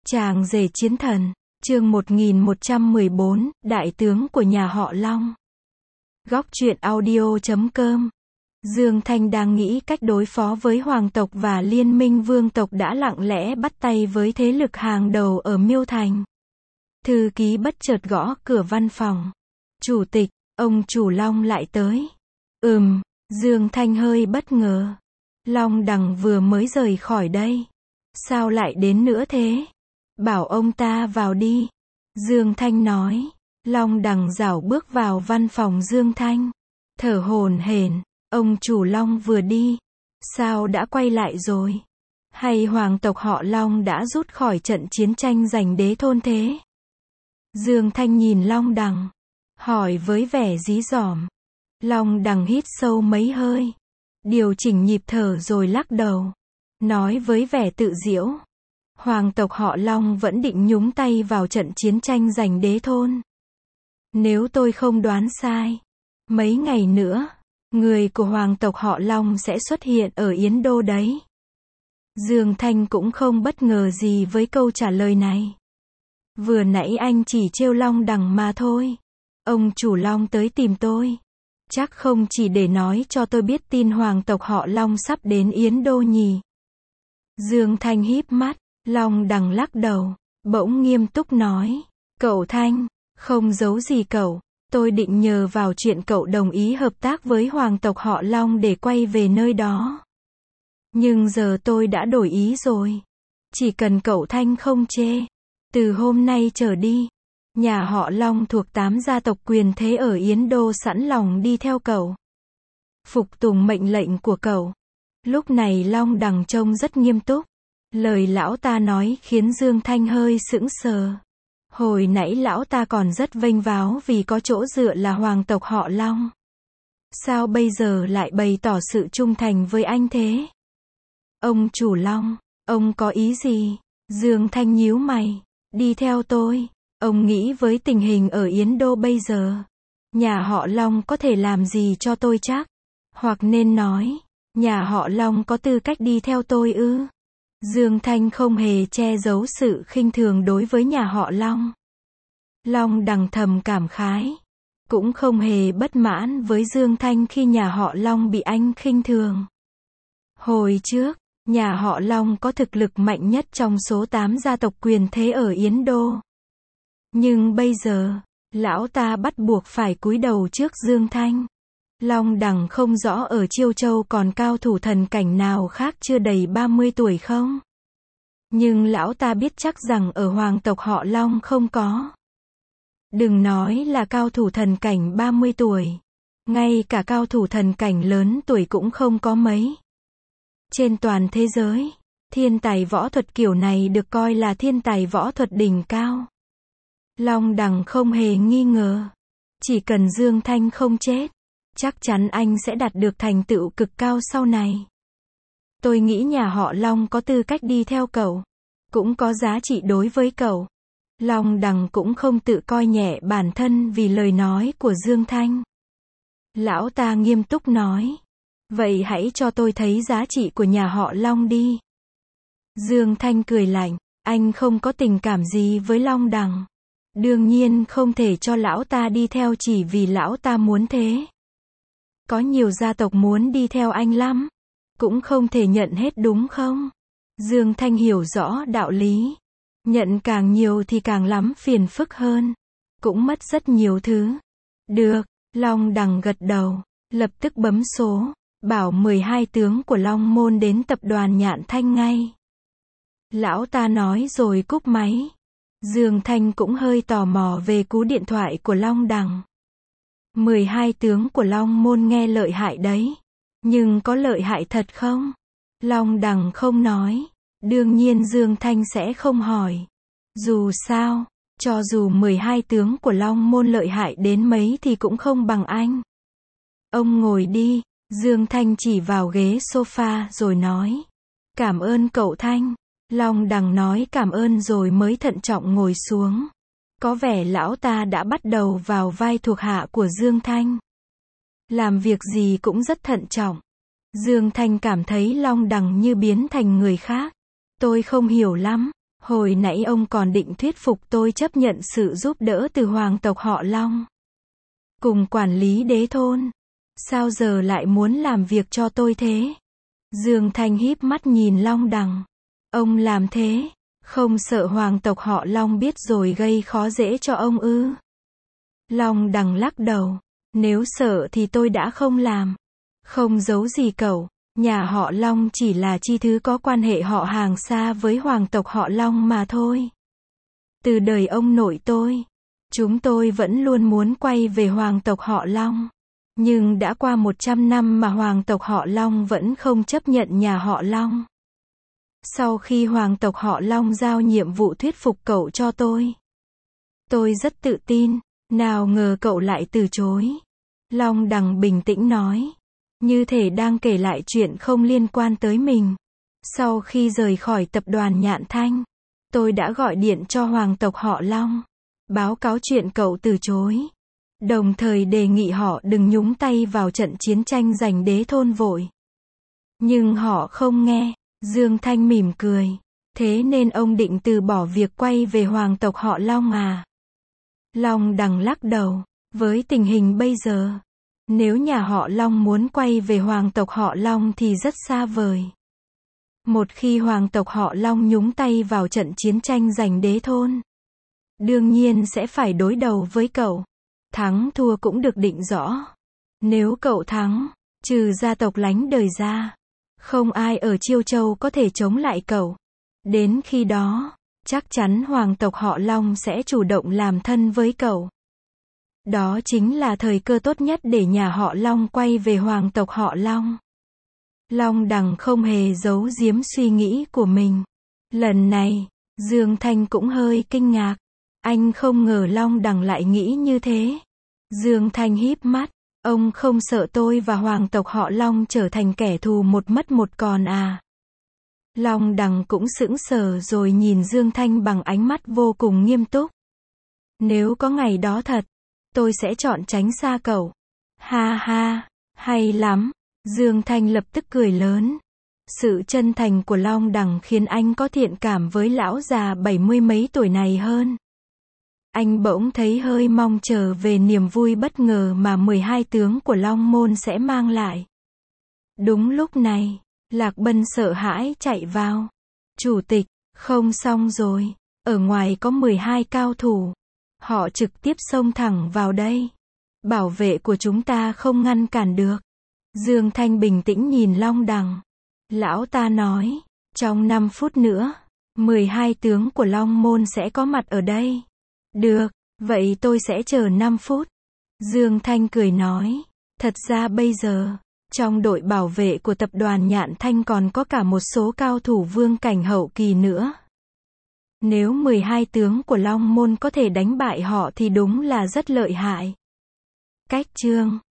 Chàng rể chiến thần, chương 1114, đại tướng của nhà họ Long. Góc truyện audio.com. Dương Thanh đang nghĩ cách đối phó với hoàng tộc và liên minh vương tộc đã lặng lẽ bắt tay với thế lực hàng đầu ở Miêu Thành. Thư ký bất chợt gõ cửa văn phòng. Chủ tịch, ông chủ Long lại tới. Dương Thanh hơi bất ngờ. Long Đằng vừa mới rời khỏi đây. Sao lại đến nữa thế? Bảo ông ta vào đi. Dương Thanh nói. Long Đằng rảo bước vào văn phòng Dương Thanh. Thở hổn hển. Ông chủ Long vừa đi. Sao đã quay lại rồi? Hay hoàng tộc họ Long đã rút khỏi trận chiến tranh giành đế thôn thế? Dương Thanh nhìn Long Đằng. Hỏi với vẻ dí dỏm. Long Đằng hít sâu mấy hơi. Điều chỉnh nhịp thở rồi lắc đầu. Nói với vẻ tự giễu. Hoàng tộc họ Long vẫn định nhúng tay vào trận chiến tranh giành đế thôn. Nếu tôi không đoán sai, mấy ngày nữa, người của hoàng tộc họ Long sẽ xuất hiện ở Yến Đô đấy. Dương Thanh cũng không bất ngờ gì với câu trả lời này. Vừa nãy anh chỉ trêu Long Đằng mà thôi. Ông chủ Long tới tìm tôi. Chắc không chỉ để nói cho tôi biết tin hoàng tộc họ Long sắp đến Yến Đô nhỉ. Dương Thanh híp mắt. Long Đằng lắc đầu, bỗng nghiêm túc nói. Cậu Thanh, không giấu gì cậu. Tôi định nhờ vào chuyện cậu đồng ý hợp tác với hoàng tộc họ Long để quay về nơi đó. Nhưng giờ tôi đã đổi ý rồi. Chỉ cần cậu Thanh không chê. Từ hôm nay trở đi, nhà họ Long thuộc 8 gia tộc quyền thế ở Yến Đô sẵn lòng đi theo cậu. Phục tùng mệnh lệnh của cậu. Lúc này Long Đằng trông rất nghiêm túc. Lời lão ta nói khiến Dương Thanh hơi sững sờ. Hồi nãy lão ta còn rất vênh váo vì có chỗ dựa là hoàng tộc họ Long. Sao bây giờ lại bày tỏ sự trung thành với anh thế? Ông chủ Long, ông có ý gì? Dương Thanh nhíu mày. Đi theo tôi. Ông nghĩ với tình hình ở Yến Đô bây giờ, nhà họ Long có thể làm gì cho tôi chắc? Hoặc nên nói, nhà họ Long có tư cách đi theo tôi ư? Dương Thanh không hề che giấu sự khinh thường đối với nhà họ Long. Long Đằng thầm cảm khái. Cũng không hề bất mãn với Dương Thanh khi nhà họ Long bị anh khinh thường. Hồi trước, nhà họ Long có thực lực mạnh nhất trong số 8 gia tộc quyền thế ở Yến Đô. Nhưng bây giờ, lão ta bắt buộc phải cúi đầu trước Dương Thanh. Long Đằng không rõ ở Chiêu Châu còn cao thủ thần cảnh nào khác chưa đầy 30 tuổi không? Nhưng lão ta biết chắc rằng ở hoàng tộc họ Long không có. Đừng nói là cao thủ thần cảnh 30 tuổi. Ngay cả cao thủ thần cảnh lớn tuổi cũng không có mấy. Trên toàn thế giới, thiên tài võ thuật kiểu này được coi là thiên tài võ thuật đỉnh cao. Long Đằng không hề nghi ngờ. Chỉ cần Dương Thanh không chết, chắc chắn anh sẽ đạt được thành tựu cực cao sau này. Tôi nghĩ nhà họ Long có tư cách đi theo cậu. Cũng có giá trị đối với cậu. Long Đằng cũng không tự coi nhẹ bản thân vì lời nói của Dương Thanh. Lão ta nghiêm túc nói. Vậy hãy cho tôi thấy giá trị của nhà họ Long đi. Dương Thanh cười lạnh. Anh không có tình cảm gì với Long Đằng. Đương nhiên không thể cho lão ta đi theo chỉ vì lão ta muốn thế. Có nhiều gia tộc muốn đi theo anh lắm. Cũng không thể nhận hết đúng không? Dương Thanh hiểu rõ đạo lý. Nhận càng nhiều thì càng lắm phiền phức hơn. Cũng mất rất nhiều thứ. Được, Long Đằng gật đầu. Lập tức bấm số. Bảo 12 tướng của Long Môn đến tập đoàn Nhạn Thanh ngay. Lão ta nói rồi cúp máy. Dương Thanh cũng hơi tò mò về cú điện thoại của Long Đằng. 12 tướng của Long Môn nghe lợi hại đấy. Nhưng có lợi hại thật không? Long Đằng không nói. Đương nhiên Dương Thanh sẽ không hỏi. Dù sao, cho dù 12 tướng của Long Môn lợi hại đến mấy thì cũng không bằng anh. Ông ngồi đi. Dương Thanh chỉ vào ghế sofa rồi nói. Cảm ơn cậu Thanh. Long Đằng nói cảm ơn rồi mới thận trọng ngồi xuống. Có vẻ lão ta đã bắt đầu vào vai thuộc hạ của Dương Thanh. Làm việc gì cũng rất thận trọng. Dương Thanh cảm thấy Long Đằng như biến thành người khác. Tôi không hiểu lắm. Hồi nãy ông còn định thuyết phục tôi chấp nhận sự giúp đỡ từ hoàng tộc họ Long, cùng quản lý đế thôn. Sao giờ lại muốn làm việc cho tôi thế? Dương Thanh híp mắt nhìn Long Đằng. Ông làm thế, không sợ hoàng tộc họ Long biết rồi gây khó dễ cho ông ư? Long Đằng lắc đầu. Nếu sợ thì tôi đã không làm. Không giấu gì cậu, nhà họ Long chỉ là chi thứ có quan hệ họ hàng xa với hoàng tộc họ Long mà thôi. Từ đời ông nội tôi, chúng tôi vẫn luôn muốn quay về hoàng tộc họ Long. Nhưng đã qua 100 năm mà hoàng tộc họ Long vẫn không chấp nhận nhà họ Long. Sau khi hoàng tộc họ Long giao nhiệm vụ thuyết phục cậu cho tôi rất tự tin, nào ngờ cậu lại từ chối. Long Đằng bình tĩnh nói, như thể đang kể lại chuyện không liên quan tới mình. Sau khi rời khỏi tập đoàn Nhạn Thanh, tôi đã gọi điện cho hoàng tộc họ Long, báo cáo chuyện cậu từ chối. Đồng thời đề nghị họ đừng nhúng tay vào trận chiến tranh giành đế thôn vội. Nhưng họ không nghe. Dương Thanh mỉm cười. Thế nên ông định từ bỏ việc quay về hoàng tộc họ Long à? Long Đằng lắc đầu. Với tình hình bây giờ, nếu nhà họ Long muốn quay về hoàng tộc họ Long thì rất xa vời. Một khi hoàng tộc họ Long nhúng tay vào trận chiến tranh giành đế thôn, đương nhiên sẽ phải đối đầu với cậu. Thắng thua cũng được định rõ. Nếu cậu thắng, trừ gia tộc lánh đời ra, không ai ở Chiêu Châu có thể chống lại cậu. Đến khi đó, chắc chắn hoàng tộc họ Long sẽ chủ động làm thân với cậu. Đó chính là thời cơ tốt nhất để nhà họ Long quay về hoàng tộc họ Long. Long Đằng không hề giấu giếm suy nghĩ của mình. Lần này, Dương Thanh cũng hơi kinh ngạc. Anh không ngờ Long Đằng lại nghĩ như thế. Dương Thanh híp mắt. Ông không sợ tôi và hoàng tộc họ Long trở thành kẻ thù một mất một còn à? Long Đằng cũng sững sờ rồi nhìn Dương Thanh bằng ánh mắt vô cùng nghiêm túc. Nếu có ngày đó thật, tôi sẽ chọn tránh xa cậu. Ha ha, hay lắm. Dương Thanh lập tức cười lớn. Sự chân thành của Long Đằng khiến anh có thiện cảm với lão già 70 mấy tuổi này hơn. Anh bỗng thấy hơi mong chờ về niềm vui bất ngờ mà 12 tướng của Long Môn sẽ mang lại. Đúng lúc này, Lạc Bân sợ hãi chạy vào. Chủ tịch, không xong rồi, ở ngoài có 12 cao thủ. Họ trực tiếp xông thẳng vào đây. Bảo vệ của chúng ta không ngăn cản được. Dương Thanh bình tĩnh nhìn Long Đằng. Lão ta nói, trong 5 phút nữa, 12 tướng của Long Môn sẽ có mặt ở đây. Được, vậy tôi sẽ chờ 5 phút. Dương Thanh cười nói, thật ra bây giờ, trong đội bảo vệ của tập đoàn Nhạn Thanh còn có cả một số cao thủ vương cảnh hậu kỳ nữa. Nếu 12 tướng của Long Môn có thể đánh bại họ thì đúng là rất lợi hại. Cách chương